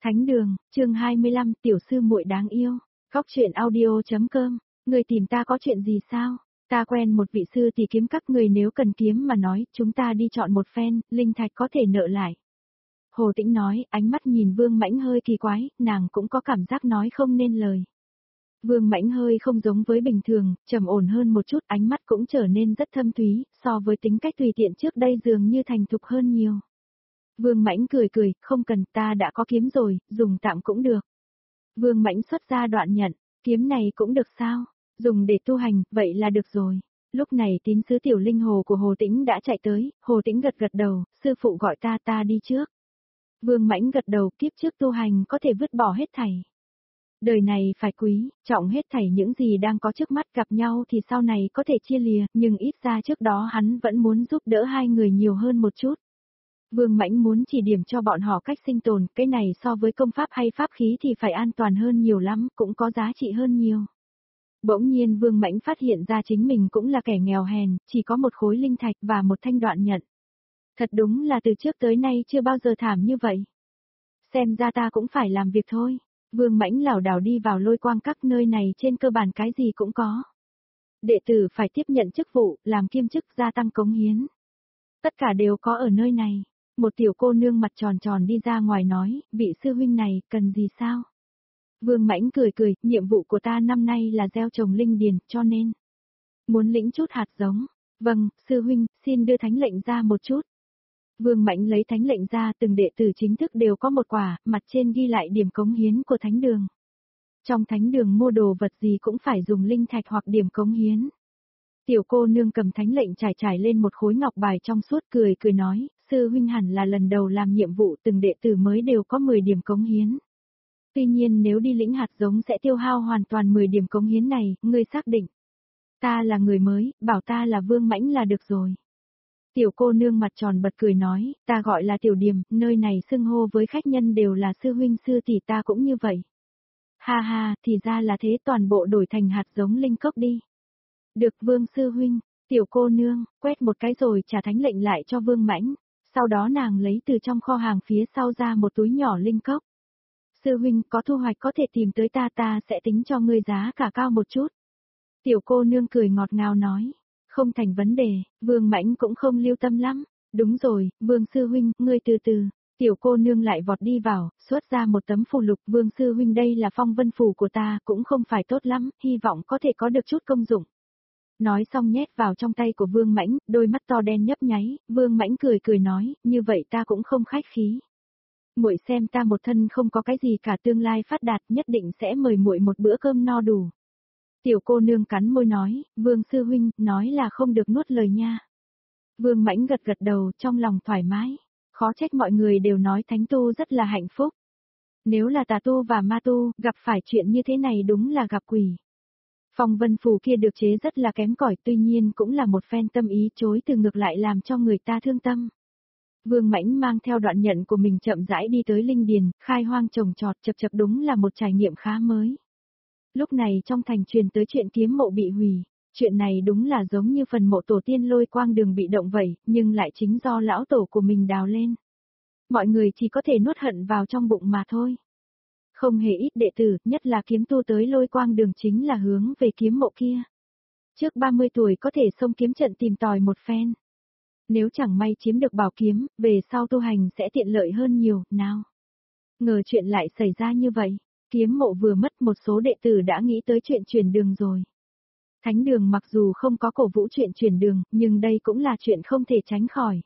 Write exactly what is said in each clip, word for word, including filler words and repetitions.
Thánh đường, chương hai mươi lăm, tiểu sư muội đáng yêu. Góc truyện audio.com. Người tìm ta có chuyện gì sao? Ta quen một vị sư tỷ kiếm các người, nếu cần kiếm mà nói, chúng ta đi chọn một phen, linh thạch có thể nợ lại. Hồ Tĩnh nói, ánh mắt nhìn Vương Mãnh hơi kỳ quái, nàng cũng có cảm giác nói không nên lời. Vương Mãnh hơi không giống với bình thường, trầm ổn hơn một chút, ánh mắt cũng trở nên rất thâm thúy, so với tính cách tùy tiện trước đây dường như thành thục hơn nhiều. Vương Mãnh cười cười, không cần, ta đã có kiếm rồi, dùng tạm cũng được. Vương Mãnh xuất ra đoạn nhận, kiếm này cũng được sao? Dùng để tu hành, vậy là được rồi. Lúc này tín sứ tiểu linh hồ của Hồ Tĩnh đã chạy tới, Hồ Tĩnh gật gật đầu, sư phụ gọi ta, ta đi trước. Vương Mãnh gật đầu, kiếp trước tu hành có thể vứt bỏ hết thảy. Đời này phải quý, trọng hết thảy những gì đang có trước mắt, gặp nhau thì sau này có thể chia lìa, nhưng ít ra trước đó hắn vẫn muốn giúp đỡ hai người nhiều hơn một chút. Vương Mãnh muốn chỉ điểm cho bọn họ cách sinh tồn, cái này so với công pháp hay pháp khí thì phải an toàn hơn nhiều lắm, cũng có giá trị hơn nhiều. Bỗng nhiên Vương Mãnh phát hiện ra chính mình cũng là kẻ nghèo hèn, chỉ có một khối linh thạch và một thanh đoạn nhận. Thật đúng là từ trước tới nay chưa bao giờ thảm như vậy. Xem ra ta cũng phải làm việc thôi. Vương Mãnh lảo đảo đi vào Lôi Quang các, nơi này trên cơ bản cái gì cũng có. Đệ tử phải tiếp nhận chức vụ, làm kiêm chức, gia tăng cống hiến. Tất cả đều có ở nơi này. Một tiểu cô nương mặt tròn tròn đi ra ngoài nói, vị sư huynh này, cần gì sao? Vương Mãnh cười cười, nhiệm vụ của ta năm nay là gieo trồng linh điền, cho nên muốn lĩnh chút hạt giống. Vâng, sư huynh, xin đưa thánh lệnh ra một chút. Vương Mãnh lấy thánh lệnh ra, từng đệ tử chính thức đều có một quả, mặt trên ghi lại điểm cống hiến của thánh đường. Trong thánh đường mua đồ vật gì cũng phải dùng linh thạch hoặc điểm cống hiến. Tiểu cô nương cầm thánh lệnh trải trải lên một khối ngọc bài trong suốt, cười cười nói, sư huynh hẳn là lần đầu làm nhiệm vụ, từng đệ tử mới đều có mười điểm cống hiến. Tuy nhiên nếu đi lĩnh hạt giống sẽ tiêu hao hoàn toàn mười điểm cống hiến này, ngươi xác định. Ta là người mới, bảo ta là Vương Mãnh là được rồi. Tiểu cô nương mặt tròn bật cười nói, ta gọi là Tiểu Điềm, nơi này xưng hô với khách nhân đều là sư huynh sư tỷ, ta cũng như vậy. Ha ha, thì ra là thế, toàn bộ đổi thành hạt giống linh cốc đi. Được Vương sư huynh. Tiểu cô nương, quét một cái rồi trả thánh lệnh lại cho Vương Mãnh, sau đó nàng lấy từ trong kho hàng phía sau ra một túi nhỏ linh cốc. Sư huynh có thu hoạch có thể tìm tới ta, ta sẽ tính cho ngươi giá cả cao một chút. Tiểu cô nương cười ngọt ngào nói, không thành vấn đề, Vương Mãnh cũng không lưu tâm lắm. Đúng rồi, Vương sư huynh, ngươi từ từ. Tiểu cô nương lại vọt đi vào, xuất ra một tấm phù lục, Vương sư huynh đây là phong vân phù của ta, cũng không phải tốt lắm, hy vọng có thể có được chút công dụng. Nói xong nhét vào trong tay của Vương Mãnh, đôi mắt to đen nhấp nháy, Vương Mãnh cười cười nói, như vậy ta cũng không khách khí. Muội xem ta một thân không có cái gì cả, tương lai phát đạt nhất định sẽ mời muội một bữa cơm no đủ. Tiểu cô nương cắn môi nói, Vương sư huynh, nói là không được nuốt lời nha. Vương Mãnh gật gật đầu, trong lòng thoải mái, khó trách mọi người đều nói thánh tu rất là hạnh phúc. Nếu là tà tu và ma tu, gặp phải chuyện như thế này đúng là gặp quỷ. Phong vân phù kia được chế rất là kém cỏi, tuy nhiên cũng là một phen tâm ý, chối từ ngược lại làm cho người ta thương tâm. Vương Mãnh mang theo đoạn nhận của mình chậm rãi đi tới linh điền, khai hoang trồng trọt, chập chập, đúng là một trải nghiệm khá mới. Lúc này trong thành truyền tới chuyện kiếm mộ bị hủy, chuyện này đúng là giống như phần mộ tổ tiên Lôi Quang đường bị động vậy, nhưng lại chính do lão tổ của mình đào lên. Mọi người chỉ có thể nuốt hận vào trong bụng mà thôi. Không hề ít đệ tử, nhất là kiếm tu tới Lôi Quang đường chính là hướng về kiếm mộ kia. Trước ba mươi tuổi có thể xông kiếm trận tìm tòi một phen. Nếu chẳng may chiếm được bảo kiếm, về sau tu hành sẽ tiện lợi hơn nhiều, nào. Ngờ chuyện lại xảy ra như vậy, kiếm mộ vừa mất, một số đệ tử đã nghĩ tới chuyện chuyển đường rồi. Thánh đường mặc dù không có cổ vũ chuyện chuyển đường, nhưng đây cũng là chuyện không thể tránh khỏi.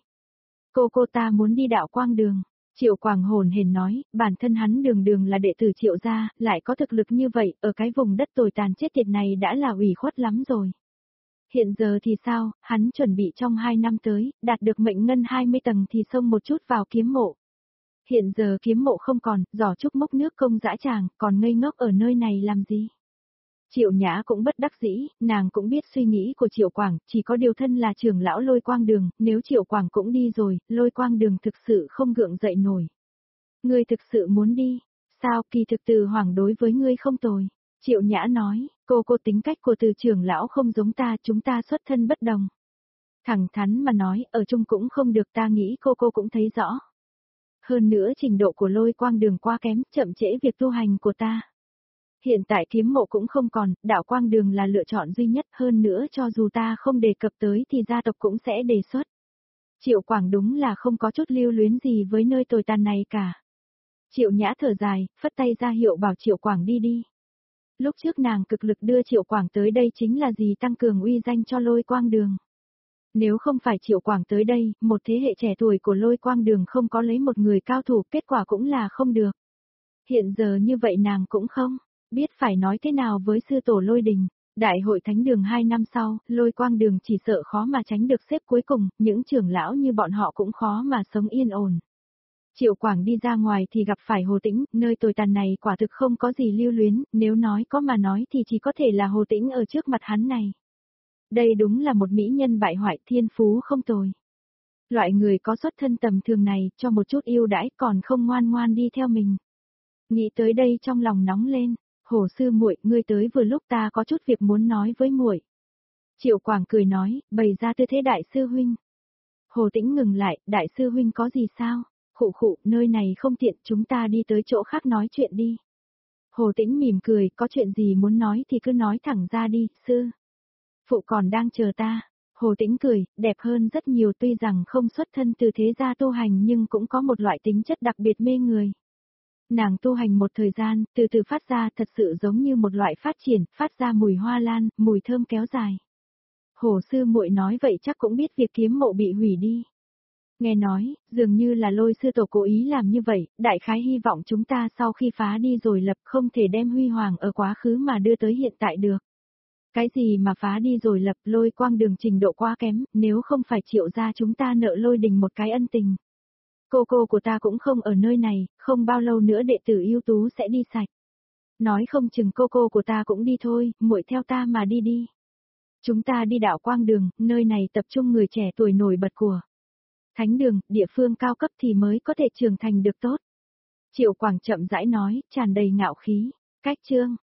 Cô cô ta muốn đi đạo quang đường. Triệu Quảng hồn hển nói, bản thân hắn đường đường là đệ tử Triệu gia, lại có thực lực như vậy, ở cái vùng đất tồi tàn chết tiệt này đã là ủy khuất lắm rồi. Hiện giờ thì sao, hắn chuẩn bị trong hai năm tới, đạt được mệnh ngân hai mươi tầng thì xông một chút vào kiếm mộ. Hiện giờ kiếm mộ không còn, giỏ trúc mốc nước công dã tràng, còn ngây ngốc ở nơi này làm gì? Triệu Nhã cũng bất đắc dĩ, nàng cũng biết suy nghĩ của Triệu Quảng, chỉ có điều thân là trưởng lão Lôi Quang đường, nếu Triệu Quảng cũng đi rồi, Lôi Quang đường thực sự không gượng dậy nổi. Ngươi thực sự muốn đi, sao, kỳ thực Từ Hoàng đối với ngươi không tồi. Triệu Nhã nói, cô cô tính cách của Từ trưởng lão không giống ta, chúng ta xuất thân bất đồng. Thẳng thắn mà nói, ở chung cũng không được, ta nghĩ cô cô cũng thấy rõ. hơn nữa trình độ của lôi quang đường quá kém, chậm trễ việc tu hành của ta. Hiện tại kiếm mộ cũng không còn, đạo quang đường là lựa chọn duy nhất, hơn nữa cho dù ta không đề cập tới thì gia tộc cũng sẽ đề xuất. Triệu Quảng đúng là không có chút lưu luyến gì với nơi tồi tàn này cả. Triệu Nhã thở dài, phất tay ra hiệu bảo Triệu Quảng đi đi. Lúc trước nàng cực lực đưa Triệu Quảng tới đây chính là gì tăng cường uy danh cho lôi quang đường. Nếu không phải Triệu Quảng tới đây, một thế hệ trẻ tuổi của lôi quang đường không có lấy một người cao thủ, kết quả cũng là không được. Hiện giờ như vậy nàng cũng không biết phải nói thế nào với sư tổ lôi đình. Đại hội thánh đường hai năm sau, lôi quang đường chỉ sợ khó mà tránh được xếp cuối cùng, những trưởng lão như bọn họ cũng khó mà sống yên ổn. Triệu Quảng đi ra ngoài thì gặp phải Hồ Tĩnh, nơi tồi tàn này quả thực không có gì lưu luyến, nếu nói có mà nói thì chỉ có thể là Hồ Tĩnh ở trước mặt hắn này. Đây đúng là một mỹ nhân bại hoại, thiên phú không tồi. Loại người có xuất thân tầm thường này, cho một chút yêu đãi còn không ngoan ngoan đi theo mình. Nghĩ tới đây trong lòng nóng lên, Hồ sư muội, ngươi tới vừa lúc, ta có chút việc muốn nói với muội. Triệu Quảng cười nói, bày ra tư thế đại sư huynh. Hồ Tĩnh ngừng lại, đại sư huynh có gì sao? Khụ khụ, nơi này không tiện, chúng ta đi tới chỗ khác nói chuyện đi. Hồ Tĩnh mỉm cười, có chuyện gì muốn nói thì cứ nói thẳng ra đi, sư. Phụ còn đang chờ ta. Hồ Tĩnh cười, đẹp hơn rất nhiều, tuy rằng không xuất thân từ thế gia tu hành nhưng cũng có một loại tính chất đặc biệt mê người. Nàng tu hành một thời gian, từ từ phát ra, thật sự giống như một loại phát triển, phát ra mùi hoa lan, mùi thơm kéo dài. Hồ sư muội nói vậy chắc cũng biết việc kiếm mộ bị hủy đi. Nghe nói, dường như là lôi sư tổ cố ý làm như vậy, đại khái hy vọng chúng ta sau khi phá đi rồi lập không thể đem huy hoàng ở quá khứ mà đưa tới hiện tại được. Cái gì mà phá đi rồi lập, lôi quang đường trình độ quá kém, nếu không phải Triệu gia chúng ta nợ lôi đình một cái ân tình. Cô cô của ta cũng không ở nơi này, không bao lâu nữa đệ tử ưu tú sẽ đi sạch. Nói không chừng cô cô của ta cũng đi thôi, muội theo ta mà đi đi. Chúng ta đi đạo quang đường, nơi này tập trung người trẻ tuổi nổi bật của thánh đường, địa phương cao cấp thì mới có thể trưởng thành được tốt. Triệu Quảng chậm rãi nói, tràn đầy ngạo khí. Cách chương